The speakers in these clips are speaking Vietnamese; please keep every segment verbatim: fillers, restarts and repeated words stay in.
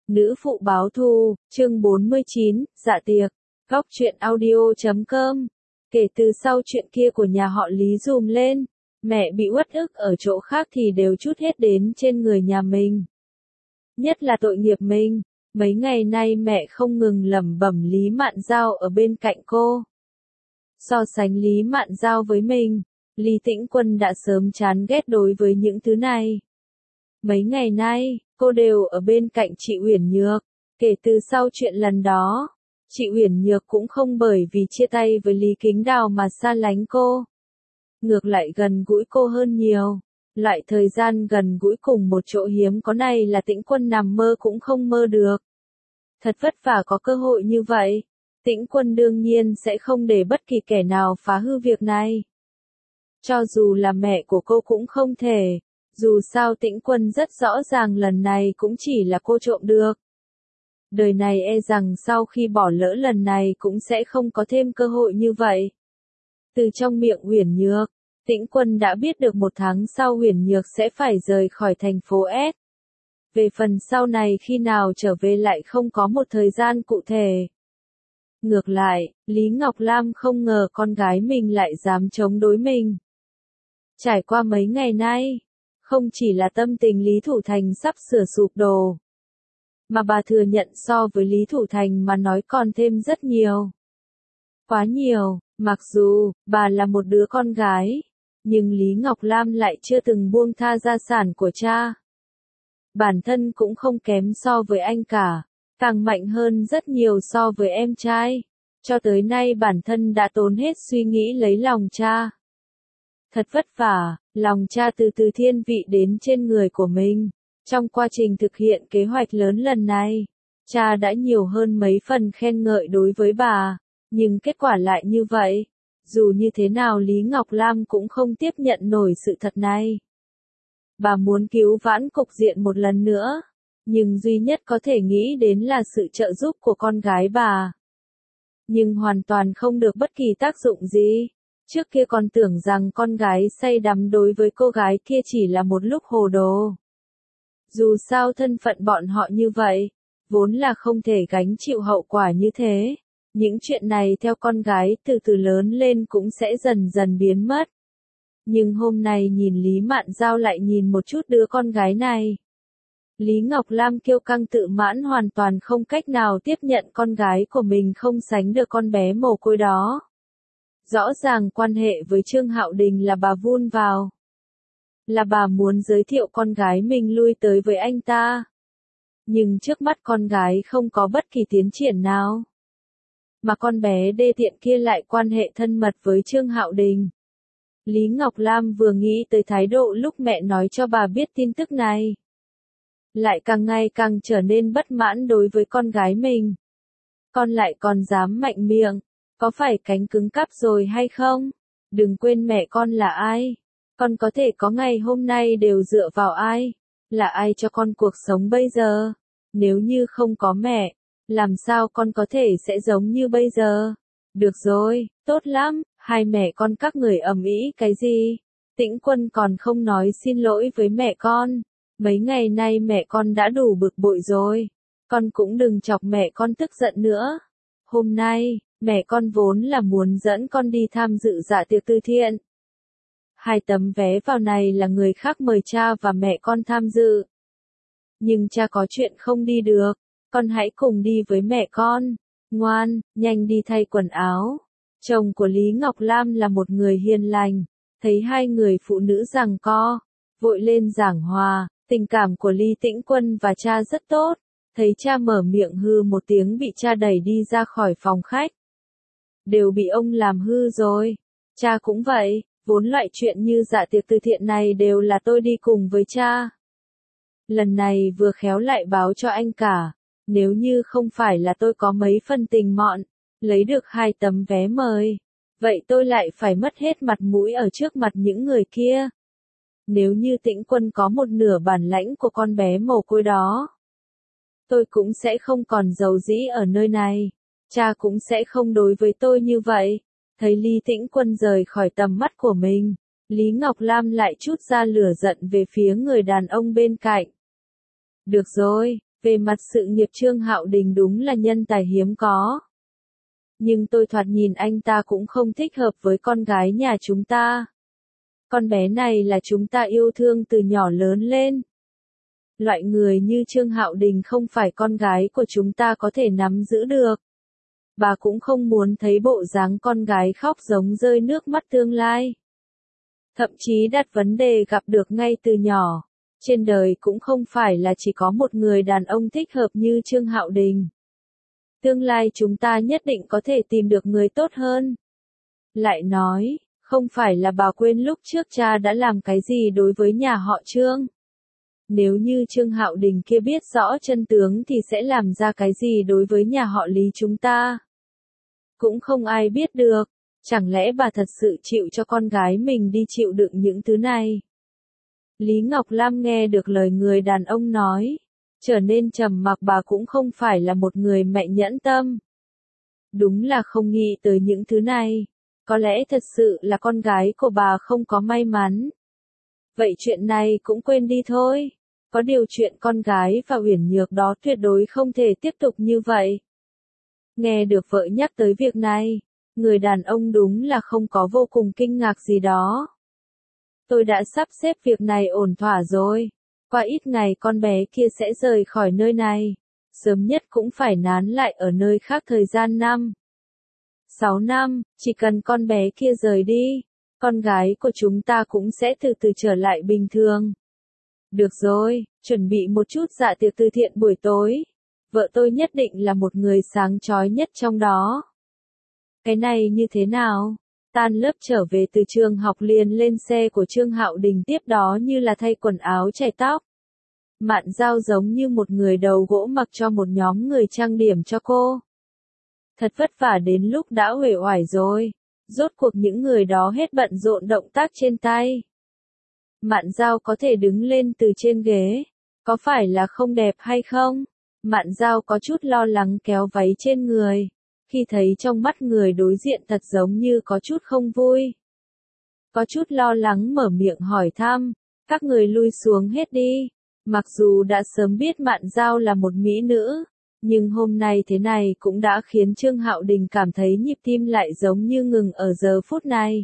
Nữ phụ báo thù, chương bốn mươi chín, dạ tiệc, góc truyện audio.com. Kể từ sau chuyện kia của nhà họ Lý dùm lên, mẹ bị uất ức ở chỗ khác thì đều trút hết đến trên người nhà mình. Nhất là tội nghiệp mình, mấy ngày nay mẹ không ngừng lẩm bẩm Lý Mạn Giao ở bên cạnh cô. So sánh Lý Mạn Giao với mình, Lý Tĩnh Quân đã sớm chán ghét đối với những thứ này. Mấy ngày nay, cô đều ở bên cạnh chị Uyển Nhược, kể từ sau chuyện lần đó, chị Uyển Nhược cũng không bởi vì chia tay với Lý Kính Đào mà xa lánh cô. Ngược lại gần gũi cô hơn nhiều, loại thời gian gần gũi cùng một chỗ hiếm có này là Tĩnh Quân nằm mơ cũng không mơ được. Thật vất vả có cơ hội như vậy, Tĩnh Quân đương nhiên sẽ không để bất kỳ kẻ nào phá hư việc này. Cho dù là mẹ của cô cũng không thể. Dù sao Tĩnh Quân rất rõ ràng lần này cũng chỉ là cô trộm được. Đời này e rằng sau khi bỏ lỡ lần này cũng sẽ không có thêm cơ hội như vậy. Từ trong miệng Uyển Nhược, Tĩnh Quân đã biết được một tháng sau Uyển Nhược sẽ phải rời khỏi thành phố S. Về phần sau này khi nào trở về lại không có một thời gian cụ thể. Ngược lại, Lý Ngọc Lam không ngờ con gái mình lại dám chống đối mình. Trải qua mấy ngày nay, không chỉ là tâm tình Lý Thủ Thành sắp sửa sụp đổ, mà bà thừa nhận so với Lý Thủ Thành mà nói còn thêm rất nhiều. Quá nhiều, mặc dù bà là một đứa con gái, nhưng Lý Ngọc Lam lại chưa từng buông tha gia sản của cha. Bản thân cũng không kém so với anh cả, càng mạnh hơn rất nhiều so với em trai. Cho tới nay bản thân đã tốn hết suy nghĩ lấy lòng cha. Thật vất vả, lòng cha từ từ thiên vị đến trên người của mình. Trong quá trình thực hiện kế hoạch lớn lần này, cha đã nhiều hơn mấy phần khen ngợi đối với bà, nhưng kết quả lại như vậy. Dù như thế nào Lý Ngọc Lam cũng không tiếp nhận nổi sự thật này. Bà muốn cứu vãn cục diện một lần nữa, nhưng duy nhất có thể nghĩ đến là sự trợ giúp của con gái bà. Nhưng hoàn toàn không được bất kỳ tác dụng gì. Trước kia còn tưởng rằng con gái say đắm đối với cô gái kia chỉ là một lúc hồ đồ. Dù sao thân phận bọn họ như vậy, vốn là không thể gánh chịu hậu quả như thế. Những chuyện này theo con gái từ từ lớn lên cũng sẽ dần dần biến mất. Nhưng hôm nay nhìn Lý Mạn Giao lại nhìn một chút đứa con gái này. Lý Ngọc Lam kiêu căng tự mãn hoàn toàn không cách nào tiếp nhận con gái của mình không sánh được con bé mồ côi đó. Rõ ràng quan hệ với Trương Hạo Đình là bà vun vào. Là bà muốn giới thiệu con gái mình lui tới với anh ta. Nhưng trước mắt con gái không có bất kỳ tiến triển nào. Mà con bé đê tiện kia lại quan hệ thân mật với Trương Hạo Đình. Lý Ngọc Lam vừa nghĩ tới thái độ lúc mẹ nói cho bà biết tin tức này. Lại càng ngày càng trở nên bất mãn đối với con gái mình. Con lại còn dám mạnh miệng. Có phải cánh cứng cáp rồi hay không? Đừng quên mẹ con là ai? Con có thể có ngày hôm nay đều dựa vào ai? Là ai cho con cuộc sống bây giờ? Nếu như không có mẹ, làm sao con có thể sẽ giống như bây giờ? Được rồi, tốt lắm, hai mẹ con các người ầm ĩ cái gì? Tĩnh Quân còn không nói xin lỗi với mẹ con. Mấy ngày nay mẹ con đã đủ bực bội rồi. Con cũng đừng chọc mẹ con tức giận nữa. Hôm nay, mẹ con vốn là muốn dẫn con đi tham dự dạ tiệc từ thiện. Hai tấm vé vào này là người khác mời cha và mẹ con tham dự. Nhưng cha có chuyện không đi được, con hãy cùng đi với mẹ con. Ngoan, nhanh đi thay quần áo. Chồng của Lý Ngọc Lam là một người hiền lành, thấy hai người phụ nữ giằng co, vội lên giảng hòa, tình cảm của Lý Tĩnh Quân và cha rất tốt. Thấy cha mở miệng hư một tiếng bị cha đẩy đi ra khỏi phòng khách. Đều bị ông làm hư rồi. Cha cũng vậy, vốn loại chuyện như dạ tiệc từ thiện này đều là tôi đi cùng với cha. Lần này vừa khéo lại báo cho anh cả. Nếu như không phải là tôi có mấy phần tình mọn, lấy được hai tấm vé mời, vậy tôi lại phải mất hết mặt mũi ở trước mặt những người kia. Nếu như Tĩnh Quân có một nửa bản lãnh của con bé mồ côi đó, tôi cũng sẽ không còn giàu dĩ ở nơi này. Cha cũng sẽ không đối với tôi như vậy. Thấy Lý Tĩnh Quân rời khỏi tầm mắt của mình, Lý Ngọc Lam lại trút ra lửa giận về phía người đàn ông bên cạnh. Được rồi, Về mặt sự nghiệp Trương Hạo Đình đúng là nhân tài hiếm có. Nhưng tôi thoạt nhìn anh ta cũng không thích hợp với con gái nhà chúng ta. Con bé này là chúng ta yêu thương từ nhỏ lớn lên. Loại người như Trương Hạo Đình không phải con gái của chúng ta có thể nắm giữ được. Bà cũng không muốn thấy bộ dáng con gái khóc giống rơi nước mắt tương lai. Thậm chí đặt vấn đề gặp được ngay từ nhỏ. Trên đời cũng không phải là chỉ có một người đàn ông thích hợp như Trương Hạo Đình. Tương lai chúng ta nhất định có thể tìm được người tốt hơn. Lại nói, không phải là bà quên lúc trước cha đã làm cái gì đối với nhà họ Trương. Nếu như Trương Hạo Đình kia biết rõ chân tướng thì sẽ làm ra cái gì đối với nhà họ Lý chúng ta. Cũng không ai biết được, chẳng lẽ bà thật sự chịu cho con gái mình đi chịu đựng những thứ này. Lý Ngọc Lam nghe được lời người đàn ông nói, trở nên trầm mặc, bà cũng không phải là một người mẹ nhẫn tâm. Đúng là không nghĩ tới những thứ này, có lẽ thật sự là con gái của bà không có may mắn. Vậy chuyện này cũng quên đi thôi, có điều chuyện con gái và Uyển Nhược đó tuyệt đối không thể tiếp tục như vậy. Nghe được vợ nhắc tới việc này, người đàn ông đúng là không có vô cùng kinh ngạc gì đó. Tôi đã sắp xếp việc này ổn thỏa rồi, qua ít ngày con bé kia sẽ rời khỏi nơi này, sớm nhất cũng phải nán lại ở nơi khác thời gian năm, sáu năm, chỉ cần con bé kia rời đi, con gái của chúng ta cũng sẽ từ từ trở lại bình thường. Được rồi, chuẩn bị một chút dạ tiệc từ thiện buổi tối. Vợ tôi nhất định là một người sáng chói nhất trong đó. Cái này như thế nào? Tan lớp trở về từ trường học liền lên xe của Trương Hạo Đình, tiếp đó như là thay quần áo chải tóc. Mạn Giao giống như một người đầu gỗ mặc cho một nhóm người trang điểm cho cô. Thật vất vả đến lúc đã uể oải rồi. Rốt cuộc những người đó hết bận rộn động tác trên tay. Mạn Giao có thể đứng lên từ trên ghế. Có phải là không đẹp hay không? Mạn Giao có chút lo lắng kéo váy trên người. Khi thấy trong mắt người đối diện thật giống như có chút không vui. Có chút lo lắng mở miệng hỏi thăm. Các người lui xuống hết đi. Mặc dù đã sớm biết Mạn Giao là một mỹ nữ. Nhưng hôm nay thế này cũng đã khiến Trương Hạo Đình cảm thấy nhịp tim lại giống như ngừng ở giờ phút này.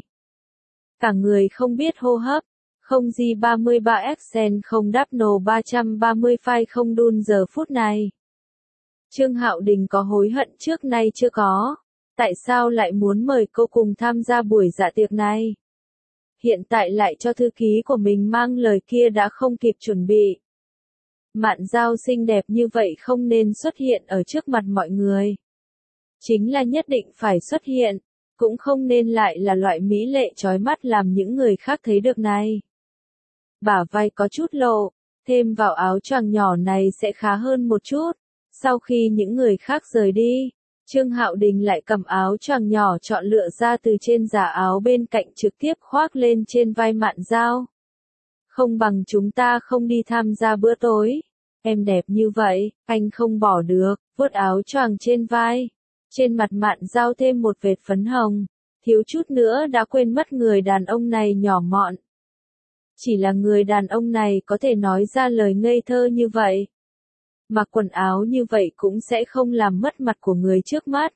Cả người không biết hô hấp. Không G ba mươi ba Accent không đáp nổ ba trăm ba mươi file không đun giờ phút này. Trương Hạo Đình có hối hận trước nay chưa có. Tại sao lại muốn mời cô cùng tham gia buổi dạ tiệc này? Hiện tại lại cho thư ký của mình mang lời kia đã không kịp chuẩn bị. Mạn Giao xinh đẹp như vậy không nên xuất hiện ở trước mặt mọi người. Chính là nhất định phải xuất hiện, cũng không nên lại là loại mỹ lệ chói mắt làm những người khác thấy được này. Bả vai có chút lộ, thêm vào áo choàng nhỏ này sẽ khá hơn một chút. Sau khi những người khác rời đi, Trương Hạo Đình lại cầm áo choàng nhỏ chọn lựa ra từ trên giả áo bên cạnh trực tiếp khoác lên trên vai Mạn Giao. Không bằng chúng ta không đi tham gia bữa tối. Em đẹp như vậy, anh không bỏ được, vuốt áo choàng trên vai. Trên mặt Mạn Giao thêm một vệt phấn hồng, thiếu chút nữa đã quên mất người đàn ông này nhỏ mọn. Chỉ là người đàn ông này có thể nói ra lời ngây thơ như vậy. Mặc quần áo như vậy cũng sẽ không làm mất mặt của người trước mắt.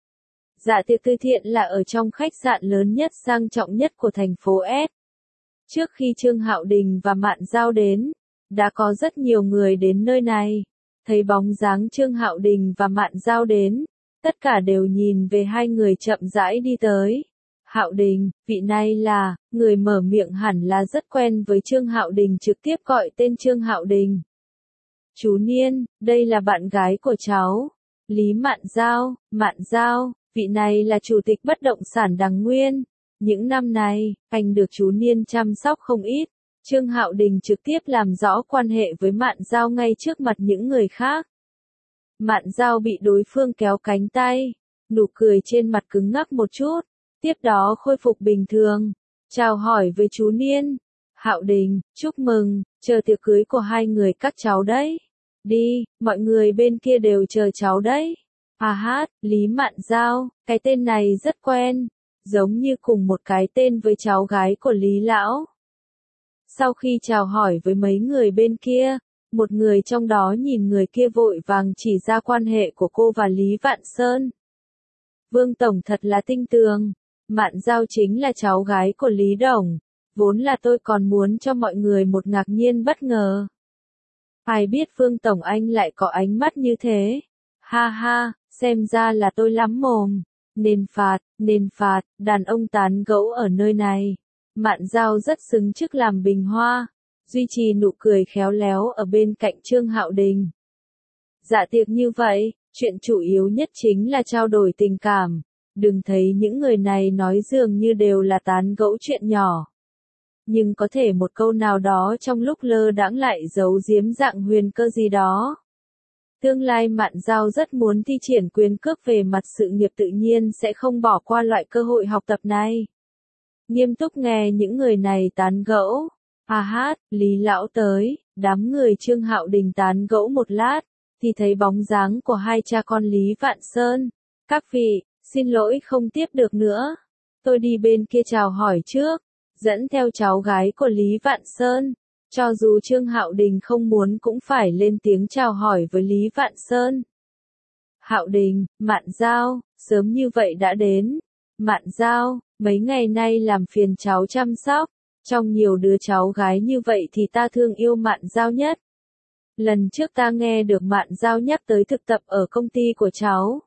Dạ tiệc từ thiện là ở trong khách sạn lớn nhất sang trọng nhất của thành phố S. Trước khi Trương Hạo Đình và Mạn Giao đến, đã có rất nhiều người đến nơi này. Thấy bóng dáng Trương Hạo Đình và Mạn Giao đến, tất cả đều nhìn về hai người chậm rãi đi tới. Hạo Đình, vị này là, người mở miệng hẳn là rất quen với Trương Hạo Đình, trực tiếp gọi tên Trương Hạo Đình. Chú Niên, đây là bạn gái của cháu. Lý Mạn Giao, Mạn Giao, vị này là chủ tịch bất động sản Đằng Nguyên. Những năm này, anh được chú Niên chăm sóc không ít. Trương Hạo Đình trực tiếp làm rõ quan hệ với Mạn Giao ngay trước mặt những người khác. Mạn Giao bị đối phương kéo cánh tay, nụ cười trên mặt cứng ngắc một chút, tiếp đó khôi phục bình thường, chào hỏi với chú Niên. Hạo Đình, chúc mừng, chờ tiệc cưới của hai người các cháu đấy. Đi, mọi người bên kia đều chờ cháu đấy. À hát, Lý Mạn Giao, cái tên này rất quen, giống như cùng một cái tên với cháu gái của Lý Lão. Sau khi chào hỏi với mấy người bên kia, Một người trong đó nhìn người kia vội vàng chỉ ra quan hệ của cô và Lý Vạn Sơn. Vương Tổng thật là tinh tường. Mạn Giao chính là cháu gái của Lý Đồng. Vốn là tôi còn muốn cho mọi người một ngạc nhiên bất ngờ. Ai biết Vương Tổng anh lại có ánh mắt như thế. Ha ha, xem ra là tôi lắm mồm. Nên phạt, nên phạt, đàn ông tán gẫu ở nơi này. Mạn Giao rất xứng chức làm bình hoa. Duy trì nụ cười khéo léo ở bên cạnh Trương Hạo Đình. Dạ tiệc như vậy, chuyện chủ yếu nhất chính là trao đổi tình cảm. Đừng thấy những người này nói dường như đều là tán gẫu chuyện nhỏ. Nhưng có thể một câu nào đó trong lúc lơ đãng lại giấu giếm dạng huyền cơ gì đó. Tương lai Mạn Giao rất muốn thi triển quyền cước về mặt sự nghiệp tự nhiên sẽ không bỏ qua loại cơ hội học tập này. Nghiêm túc nghe những người này tán gẫu. À hát, Lý Lão tới, đám người Trương Hạo Đình tán gẫu một lát, thì thấy bóng dáng của hai cha con Lý Vạn Sơn. Các vị, xin lỗi không tiếp được nữa. Tôi đi bên kia chào hỏi trước, dẫn theo cháu gái của Lý Vạn Sơn. Cho dù Trương Hạo Đình không muốn cũng phải lên tiếng chào hỏi với Lý Vạn Sơn. Hạo Đình, Mạn Giao, sớm như vậy đã đến. Mạn Giao, mấy ngày nay làm phiền cháu chăm sóc. Trong nhiều đứa cháu gái như vậy thì ta thương yêu Mạn Giao nhất. Lần trước ta nghe được Mạn Giao nhắc tới thực tập ở công ty của cháu.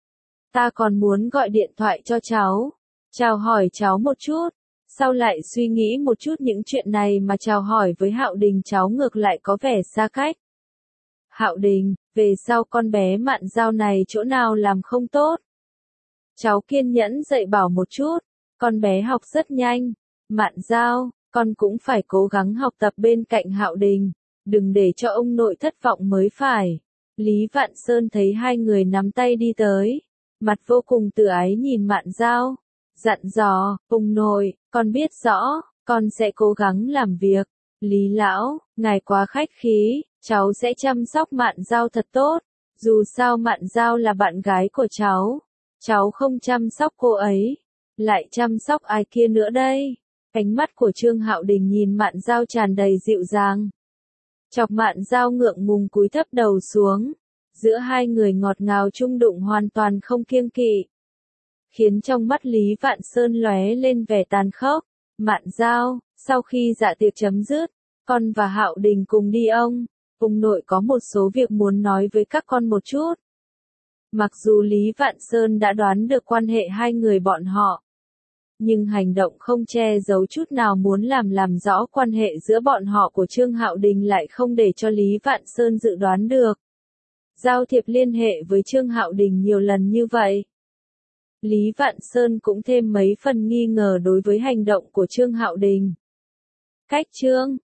Ta còn muốn gọi điện thoại cho cháu, chào hỏi cháu một chút. Sau lại suy nghĩ một chút những chuyện này mà chào hỏi với Hạo Đình cháu ngược lại có vẻ xa cách. Hạo Đình, về sau con bé Mạn Giao này chỗ nào làm không tốt. Cháu kiên nhẫn dạy bảo một chút, con bé học rất nhanh. Mạn Giao, con cũng phải cố gắng học tập bên cạnh Hạo Đình, đừng để cho ông nội thất vọng mới phải. Lý Vạn Sơn thấy hai người nắm tay đi tới, mặt vô cùng từ ái nhìn Mạn Giao, dặn dò, ông nội, con biết rõ, con sẽ cố gắng làm việc. Lý Lão, ngài quá khách khí, cháu sẽ chăm sóc Mạn Giao thật tốt, dù sao Mạn Giao là bạn gái của cháu, cháu không chăm sóc cô ấy, lại chăm sóc ai kia nữa đây? Ánh mắt của Trương Hạo Đình nhìn Mạn Giao tràn đầy dịu dàng. Chọc Mạn Giao ngượng ngùng cúi thấp đầu xuống. Giữa hai người ngọt ngào chung đụng hoàn toàn không kiêng kỵ. Khiến trong mắt Lý Vạn Sơn lóe lên vẻ tàn khốc. Mạn Giao, sau khi dạ tiệc chấm dứt, con và Hạo Đình cùng đi ông. Ông nội có một số việc muốn nói với các con một chút. Mặc dù Lý Vạn Sơn đã đoán được quan hệ hai người bọn họ. Nhưng hành động không che giấu chút nào muốn làm làm rõ quan hệ giữa bọn họ của Trương Hạo Đình lại không để cho Lý Vạn Sơn dự đoán được. Giao thiệp liên hệ với Trương Hạo Đình nhiều lần như vậy. Lý Vạn Sơn cũng thêm mấy phần nghi ngờ đối với hành động của Trương Hạo Đình. Cách Trương